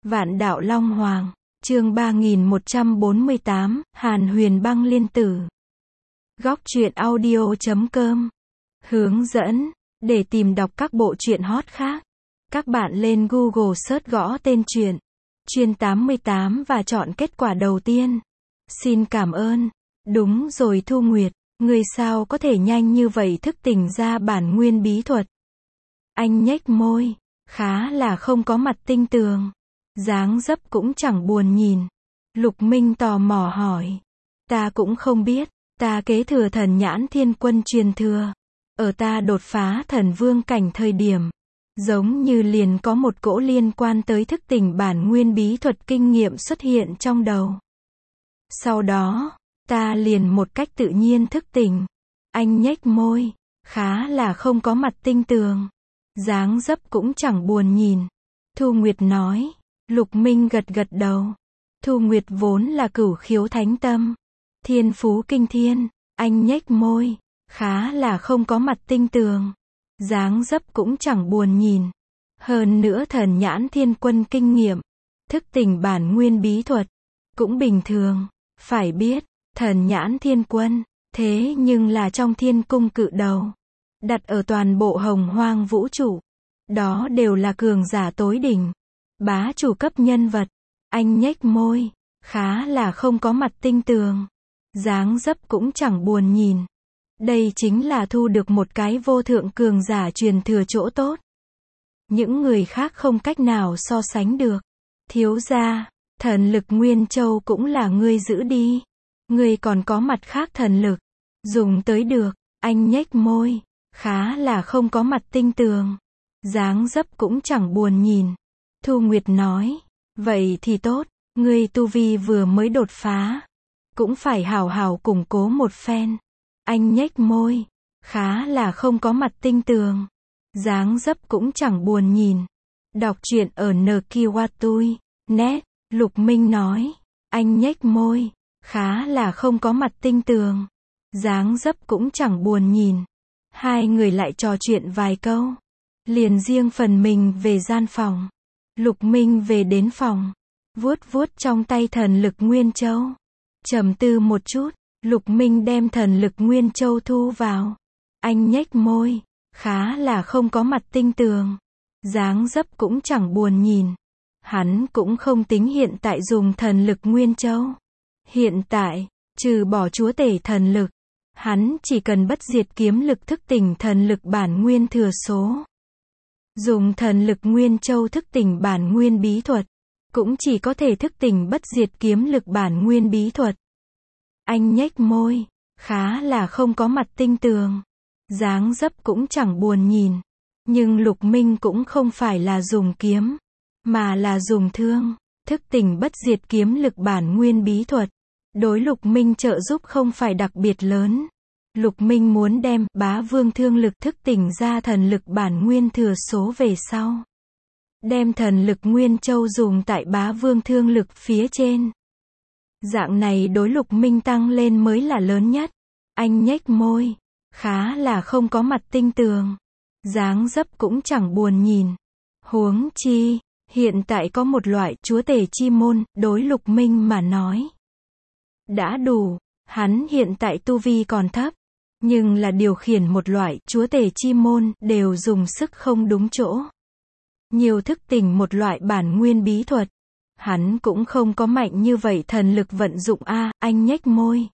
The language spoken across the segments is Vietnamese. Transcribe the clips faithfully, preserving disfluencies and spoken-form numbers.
Vạn đạo Long Hoàng, chương ba nghìn một trăm bốn mươi tám, Hàn Huyền Băng Liên Tử. Góc truyện audio chấm com. Hướng dẫn, để tìm đọc các bộ truyện hot khác, các bạn lên Google search gõ tên truyện, Truyện tám mươi tám và chọn kết quả đầu tiên. Xin cảm ơn. Đúng rồi Thu Nguyệt, người sao có thể nhanh như vậy thức tỉnh ra bản nguyên bí thuật. Anh nhếch môi, khá là không có mặt tinh tường. Dáng dấp cũng chẳng buồn nhìn. Lục Minh tò mò hỏi. Ta cũng không biết, ta kế thừa thần nhãn thiên quân truyền thừa. Ở ta đột phá thần vương cảnh thời điểm, giống như liền có một cỗ liên quan tới thức tỉnh bản nguyên bí thuật kinh nghiệm xuất hiện trong đầu. Sau đó, ta liền một cách tự nhiên thức tỉnh. Anh nhếch môi, khá là không có mặt tinh tường. Dáng dấp cũng chẳng buồn nhìn. Thu Nguyệt nói. Lục Minh gật gật đầu. Thu Nguyệt vốn là cửu khiếu thánh tâm, thiên phú kinh thiên. Anh nhếch môi, khá là không có mặt tinh tường. Dáng dấp cũng chẳng buồn nhìn. Hơn nữa thần nhãn thiên quân kinh nghiệm, thức tỉnh bản nguyên bí thuật, cũng bình thường. Phải biết, thần nhãn thiên quân, thế nhưng là trong thiên cung cự đầu, đặt ở toàn bộ hồng hoang vũ trụ. Đó đều là cường giả tối đỉnh, bá chủ cấp nhân vật. Anh nhếch môi, khá là không có mặt tinh tường. Dáng dấp cũng chẳng buồn nhìn. Đây chính là thu được một cái vô thượng cường giả truyền thừa chỗ tốt. Những người khác không cách nào so sánh được. Thiếu gia, thần lực Nguyên Châu cũng là ngươi giữ đi. Ngươi còn có mặt khác thần lực, dùng tới được. Anh nhếch môi, khá là không có mặt tinh tường. Dáng dấp cũng chẳng buồn nhìn. Thu Nguyệt nói, vậy thì tốt, ngươi tu vi vừa mới đột phá, cũng phải hào hào củng cố một phen. Anh nhếch môi, khá là không có mặt tinh tường. Dáng dấp cũng chẳng buồn nhìn. Đọc truyện ở nkiwatui chấm net, Lục Minh nói, anh nhếch môi, khá là không có mặt tinh tường. Dáng dấp cũng chẳng buồn nhìn. Hai người lại trò chuyện vài câu, liền riêng phần mình về gian phòng. Lục Minh về đến phòng, vuốt vuốt trong tay thần lực Nguyên Châu. Trầm tư một chút, Lục Minh đem thần lực Nguyên Châu thu vào. Anh nhếch môi, khá là không có mặt tinh tường. Dáng dấp cũng chẳng buồn nhìn. Hắn cũng không tính hiện tại dùng thần lực Nguyên Châu. Hiện tại, trừ bỏ chúa tể thần lực, hắn chỉ cần bất diệt kiếm lực thức tỉnh thần lực bản nguyên thừa số. Dùng thần lực Nguyên Châu thức tỉnh bản nguyên bí thuật, cũng chỉ có thể thức tỉnh bất diệt kiếm lực bản nguyên bí thuật. Anh nhếch môi, khá là không có mặt tinh tường. Dáng dấp cũng chẳng buồn nhìn. Nhưng Lục Minh cũng không phải là dùng kiếm, mà là dùng thương, thức tỉnh bất diệt kiếm lực bản nguyên bí thuật. Đối Lục Minh trợ giúp không phải đặc biệt lớn. Lục Minh muốn đem bá vương thương lực thức tỉnh ra thần lực bản nguyên thừa số về sau. Đem thần lực Nguyên Châu dùng tại bá vương thương lực phía trên. Dạng này đối Lục Minh tăng lên mới là lớn nhất. Anh nhếch môi, khá là không có mặt tinh tường. Dáng dấp cũng chẳng buồn nhìn. Huống chi, hiện tại có một loại chúa tể chi môn, đối Lục Minh mà nói đã đủ. Hắn hiện tại tu vi còn thấp, nhưng là điều khiển một loại chúa tể chi môn đều dùng sức không đúng chỗ. Nhiều thức tỉnh một loại bản nguyên bí thuật, hắn cũng không có mạnh như vậy thần lực vận dụng a. Anh nhếch môi,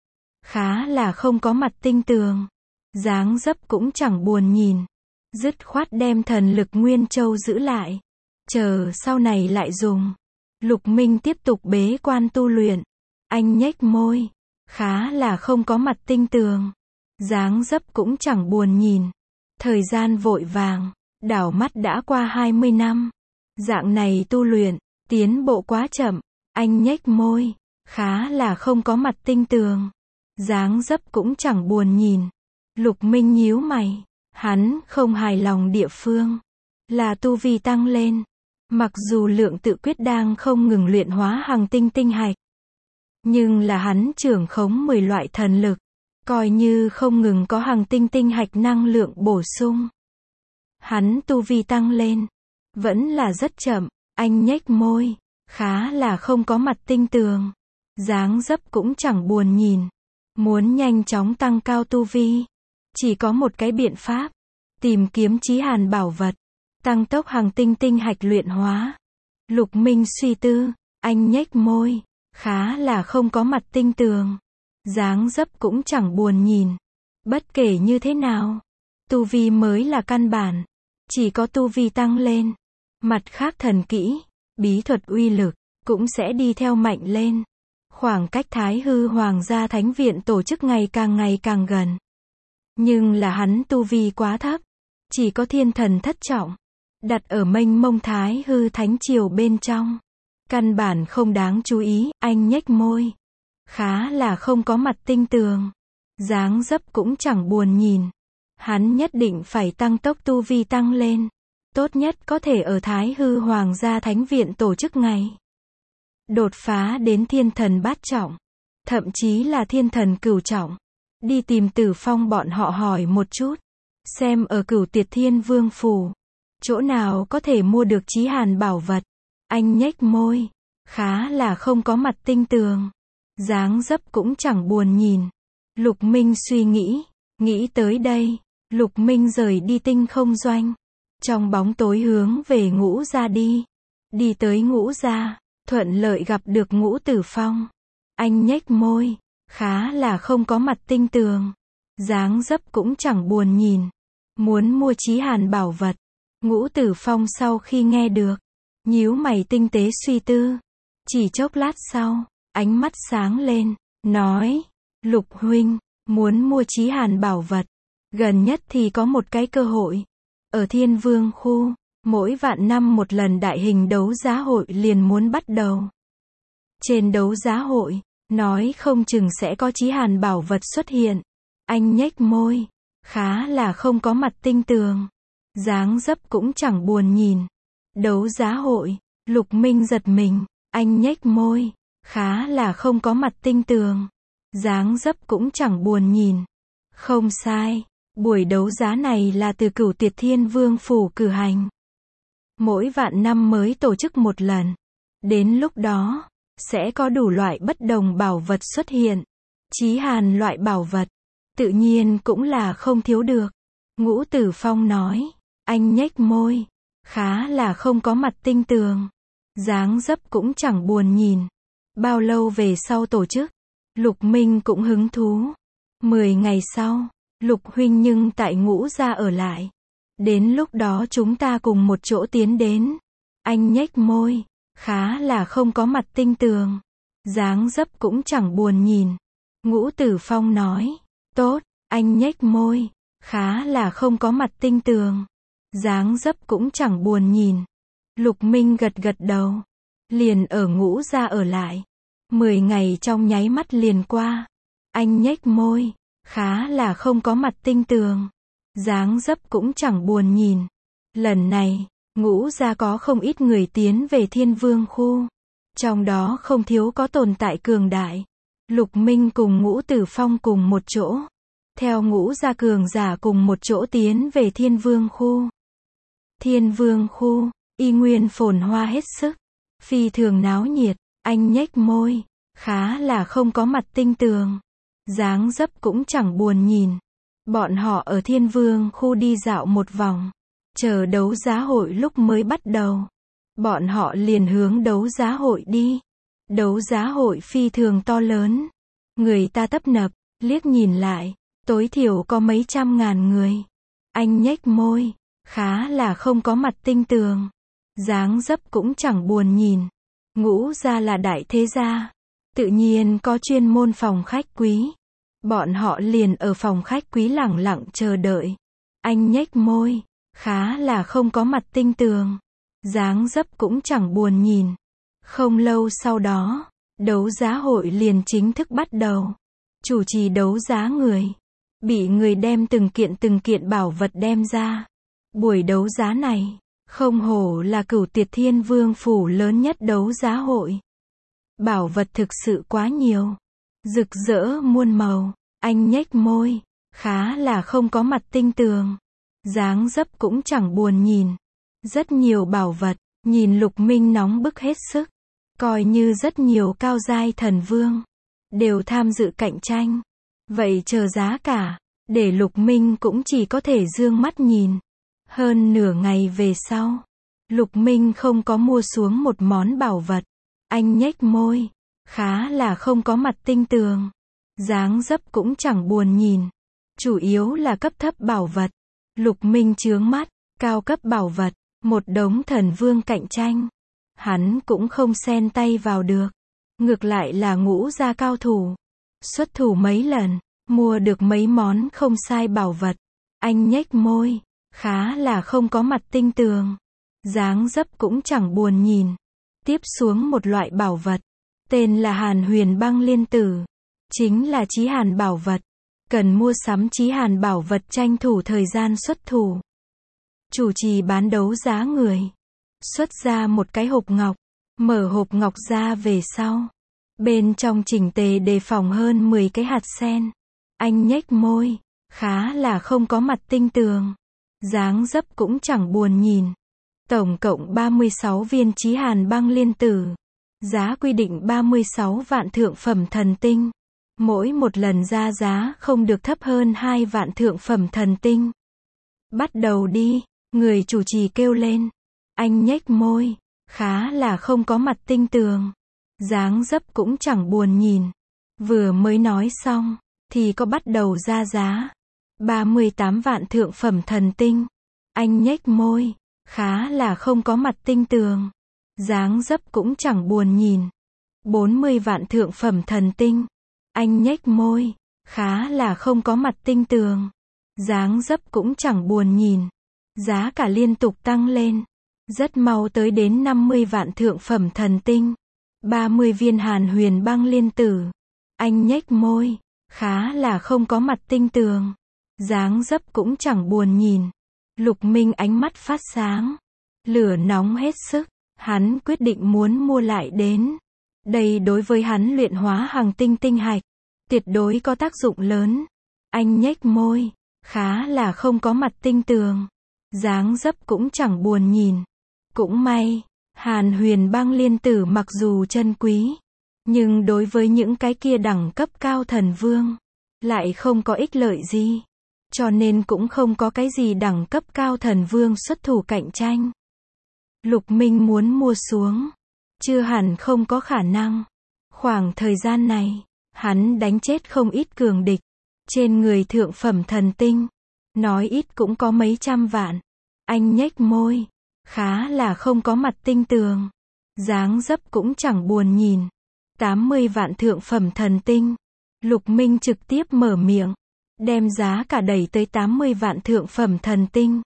khá là không có mặt tinh tường. Dáng dấp cũng chẳng buồn nhìn. Dứt khoát đem thần lực Nguyên Châu giữ lại, chờ sau này lại dùng. Lục Minh tiếp tục bế quan tu luyện. Anh nhếch môi, khá là không có mặt tinh tường. Dáng dấp cũng chẳng buồn nhìn. Thời gian vội vàng, đảo mắt đã qua hai mươi năm. Dạng này tu luyện, tiến bộ quá chậm. Anh nhếch môi, khá là không có mặt tinh tường. Dáng dấp cũng chẳng buồn nhìn. Lục Minh nhíu mày. Hắn không hài lòng địa phương là tu vi tăng lên. Mặc dù lượng tự quyết đang không ngừng luyện hóa hằng tinh tinh hạch, nhưng là hắn trưởng khống mười loại thần lực, coi như không ngừng có hằng tinh tinh hạch năng lượng bổ sung. Hắn tu vi tăng lên, vẫn là rất chậm. Anh nhếch môi, khá là không có mặt tinh tường. Dáng dấp cũng chẳng buồn nhìn. Muốn nhanh chóng tăng cao tu vi, chỉ có một cái biện pháp. Tìm kiếm chí hàn bảo vật. Tăng tốc hàng tinh tinh hạch luyện hóa. Lục Minh suy tư, anh nhếch môi, khá là không có mặt tinh tường. Dáng dấp cũng chẳng buồn nhìn. Bất kể như thế nào, tu vi mới là căn bản. Chỉ có tu vi tăng lên, mặt khác thần kỹ, bí thuật uy lực, cũng sẽ đi theo mạnh lên. Khoảng cách Thái Hư Hoàng gia Thánh Viện tổ chức ngày càng ngày càng gần. Nhưng là hắn tu vi quá thấp, chỉ có thiên thần thất trọng, đặt ở mênh mông Thái Hư Thánh Triều bên trong. Căn bản không đáng chú ý, anh nhếch môi. Khá là không có mặt tinh tường. Dáng dấp cũng chẳng buồn nhìn. Hắn nhất định phải tăng tốc tu vi tăng lên. Tốt nhất có thể ở Thái Hư Hoàng gia Thánh Viện tổ chức ngày. Đột phá đến thiên thần bát trọng. Thậm chí là thiên thần cửu trọng. Đi tìm Tử Phong bọn họ hỏi một chút. Xem ở Cửu Tiệt Thiên Vương Phủ. Chỗ nào có thể mua được chí hàn bảo vật. Anh nhếch môi. Khá là không có mặt tinh tường. Dáng dấp cũng chẳng buồn nhìn. Lục Minh suy nghĩ. Nghĩ tới đây. Lục Minh rời đi tinh không doanh. Trong bóng tối hướng về Ngũ gia đi. Đi tới Ngũ gia. Thuận lợi gặp được Ngũ Tử Phong. Anh nhếch môi. Khá là không có mặt tinh tường. Dáng dấp cũng chẳng buồn nhìn. Muốn mua chí hàn bảo vật. Ngũ Tử Phong sau khi nghe được. Nhíu mày tinh tế suy tư. Chỉ chốc lát sau. Ánh mắt sáng lên. Nói. Lục huynh. Muốn mua chí hàn bảo vật. Gần nhất thì có một cái cơ hội. Ở Thiên Vương khu. Mỗi vạn năm một lần đại hình đấu giá hội liền muốn bắt đầu. Trên đấu giá hội. Nói không chừng sẽ có chí hàn bảo vật xuất hiện. Anh nhếch môi. Khá là không có mặt tinh tường. Dáng dấp cũng chẳng buồn nhìn. Đấu giá hội. Lục Minh giật mình. Anh nhếch môi. Khá là không có mặt tinh tường. Dáng dấp cũng chẳng buồn nhìn. Không sai. Buổi đấu giá này là từ Cửu Tiệt Thiên Vương Phủ cử hành. Mỗi vạn năm mới tổ chức một lần. Đến lúc đó, sẽ có đủ loại bất đồng bảo vật xuất hiện. Chí hàn loại bảo vật, tự nhiên cũng là không thiếu được. Ngũ Tử Phong nói, anh nhếch môi, khá là không có mặt tinh tường. Dáng dấp cũng chẳng buồn nhìn. Bao lâu về sau tổ chức, Lục Minh cũng hứng thú. Mười ngày sau, Lục huynh nhưng tại Ngũ gia ở lại. Đến lúc đó chúng ta cùng một chỗ tiến đến. Anh nhếch môi, khá là không có mặt tinh tường. Dáng dấp cũng chẳng buồn nhìn. Ngũ Tử Phong nói, tốt, anh nhếch môi, khá là không có mặt tinh tường. Dáng dấp cũng chẳng buồn nhìn. Lục Minh gật gật đầu. Liền ở Ngũ gia ở lại. Mười ngày trong nháy mắt liền qua. Anh nhếch môi, khá là không có mặt tinh tường. Dáng dấp cũng chẳng buồn nhìn. Lần này, Ngũ gia có không ít người tiến về Thiên Vương khu. Trong đó không thiếu có tồn tại cường đại. Lục Minh cùng Ngũ Tử Phong cùng một chỗ. Theo Ngũ gia cường giả cùng một chỗ tiến về Thiên Vương khu. Thiên Vương khu, y nguyên phồn hoa hết sức. Phi thường náo nhiệt, anh nhếch môi, khá là không có mặt tinh tường. Dáng dấp cũng chẳng buồn nhìn. Bọn họ ở Thiên Vương khu đi dạo một vòng. Chờ đấu giá hội lúc mới bắt đầu. Bọn họ liền hướng đấu giá hội đi. Đấu giá hội phi thường to lớn. Người ta tấp nập, liếc nhìn lại, tối thiểu có mấy trăm ngàn người. Anh nhếch môi, khá là không có mặt tinh tường. Dáng dấp cũng chẳng buồn nhìn. Ngũ gia là đại thế gia. Tự nhiên có chuyên môn phòng khách quý. Bọn họ liền ở phòng khách quý lẳng lặng chờ đợi. Anh nhếch môi, khá là không có mặt tinh tường. Dáng dấp cũng chẳng buồn nhìn. Không lâu sau đó, đấu giá hội liền chính thức bắt đầu. Chủ trì đấu giá người, bị người đem từng kiện từng kiện bảo vật đem ra. Buổi đấu giá này, không hổ là Cửu Tiệt Thiên Vương Phủ lớn nhất đấu giá hội. Bảo vật thực sự quá nhiều. Rực rỡ muôn màu. Anh nhếch môi, khá là không có mặt tinh tường. Dáng dấp cũng chẳng buồn nhìn. Rất nhiều bảo vật, Nhìn Lục Minh nóng bức hết sức. Coi như rất nhiều cao giai thần vương đều tham dự cạnh tranh. Vậy chờ giá cả, để Lục Minh cũng chỉ có thể dương mắt nhìn. Hơn nửa ngày về sau, Lục Minh không có mua xuống một món bảo vật. Anh nhếch môi, khá là không có mặt tinh tường. Dáng dấp cũng chẳng buồn nhìn. Chủ yếu là cấp thấp bảo vật. Lục Minh chướng mắt, cao cấp bảo vật, một đống thần vương cạnh tranh. Hắn cũng không xen tay vào được. Ngược lại là ngũ gia cao thủ. Xuất thủ mấy lần, mua được mấy món không sai bảo vật. Anh nhếch môi, khá là không có mặt tinh tường. Dáng dấp cũng chẳng buồn nhìn. Tiếp xuống một loại bảo vật. Tên là Hàn Huyền Băng Liên Tử. Chính là chí hàn bảo vật. Cần mua sắm chí hàn bảo vật tranh thủ thời gian xuất thủ. Chủ trì bán đấu giá người. Xuất ra một cái hộp ngọc. Mở hộp ngọc ra về sau. Bên trong chỉnh tề đề phòng hơn mười cái hạt sen. Anh nhếch môi, khá là không có mặt tinh tường. Dáng dấp cũng chẳng buồn nhìn. Tổng cộng ba mươi sáu viên chí hàn băng liên tử. Giá quy định ba mươi sáu vạn thượng phẩm thần tinh. Mỗi một lần ra giá không được thấp hơn hai vạn thượng phẩm thần tinh. Bắt đầu đi, người chủ trì kêu lên. Anh nhếch môi, khá là không có mặt tinh tường. Dáng dấp cũng chẳng buồn nhìn. Vừa mới nói xong, thì có bắt đầu ra giá. ba mươi tám vạn thượng phẩm thần tinh. Anh nhếch môi, khá là không có mặt tinh tường. Dáng dấp cũng chẳng buồn nhìn. bốn mươi vạn thượng phẩm thần tinh. Anh nhếch môi, khá là không có mặt tinh tường. Dáng dấp cũng chẳng buồn nhìn. Giá cả liên tục tăng lên. Rất mau tới đến năm mươi vạn thượng phẩm thần tinh. ba mươi viên Hàn Huyền Băng Liên Tử. Anh nhếch môi, khá là không có mặt tinh tường. Dáng dấp cũng chẳng buồn nhìn. Lục Minh ánh mắt phát sáng. Lửa nóng hết sức. Hắn quyết định muốn mua lại đến. Đây đối với hắn luyện hóa hằng tinh tinh hạch. Tuyệt đối có tác dụng lớn. Anh nhếch môi, khá là không có mặt tinh tường. Dáng dấp cũng chẳng buồn nhìn. Cũng may, Hàn Huyền Băng Liên Tử mặc dù chân quý, nhưng đối với những cái kia đẳng cấp cao thần vương, lại không có ích lợi gì. Cho nên cũng không có cái gì đẳng cấp cao thần vương xuất thủ cạnh tranh. Lục Minh muốn mua xuống, chưa hẳn không có khả năng. Khoảng thời gian này, hắn đánh chết không ít cường địch. Trên người thượng phẩm thần tinh, nói ít cũng có mấy trăm vạn. Anh nhếch môi, khá là không có mặt tinh tường. Dáng dấp cũng chẳng buồn nhìn. tám mươi vạn thượng phẩm thần tinh. Lục Minh trực tiếp mở miệng, đem giá cả đẩy tới tám mươi vạn thượng phẩm thần tinh.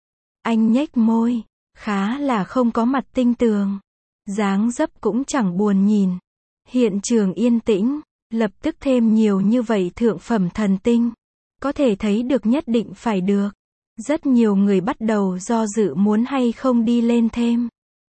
Anh nhếch môi, khá là không có mặt tinh tường. Dáng dấp cũng chẳng buồn nhìn. Hiện trường yên tĩnh, lập tức thêm nhiều như vậy thượng phẩm thần tinh. Có thể thấy được nhất định phải được. Rất nhiều người bắt đầu do dự muốn hay không đi lên thêm.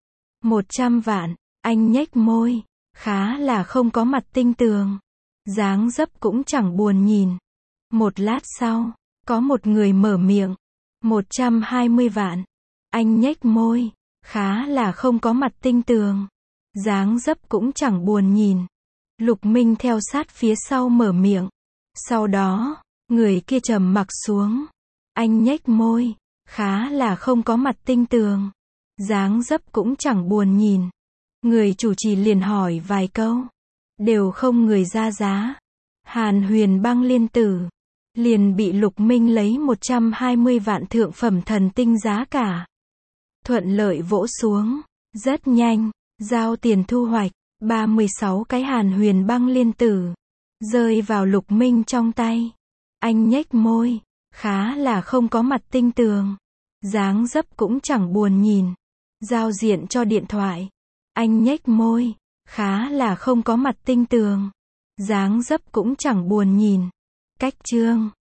một trăm vạn, anh nhếch môi, khá là không có mặt tinh tường. Dáng dấp cũng chẳng buồn nhìn. Một lát sau, có một người mở miệng. một trăm hai mươi vạn. Anh nhếch môi, khá là không có mặt tinh tường. Dáng dấp cũng chẳng buồn nhìn. Lục Minh theo sát phía sau mở miệng. Sau đó, người kia trầm mặc xuống. Anh nhếch môi, khá là không có mặt tinh tường. Dáng dấp cũng chẳng buồn nhìn. Người chủ trì liền hỏi vài câu. Đều không người ra giá. Hàn Huyền Băng Liên Tử liền bị Lục Minh lấy một trăm hai mươi vạn thượng phẩm thần tinh giá cả. Thuận lợi vỗ xuống. Rất nhanh, giao tiền thu hoạch. ba mươi sáu cái Hàn Huyền Băng Liên Tử rơi vào Lục Minh trong tay. Anh nhếch môi, khá là không có mặt tinh tường. Dáng dấp cũng chẳng buồn nhìn. Giao diện cho điện thoại. Anh nhếch môi, khá là không có mặt tinh tường. Dáng dấp cũng chẳng buồn nhìn. Cách chương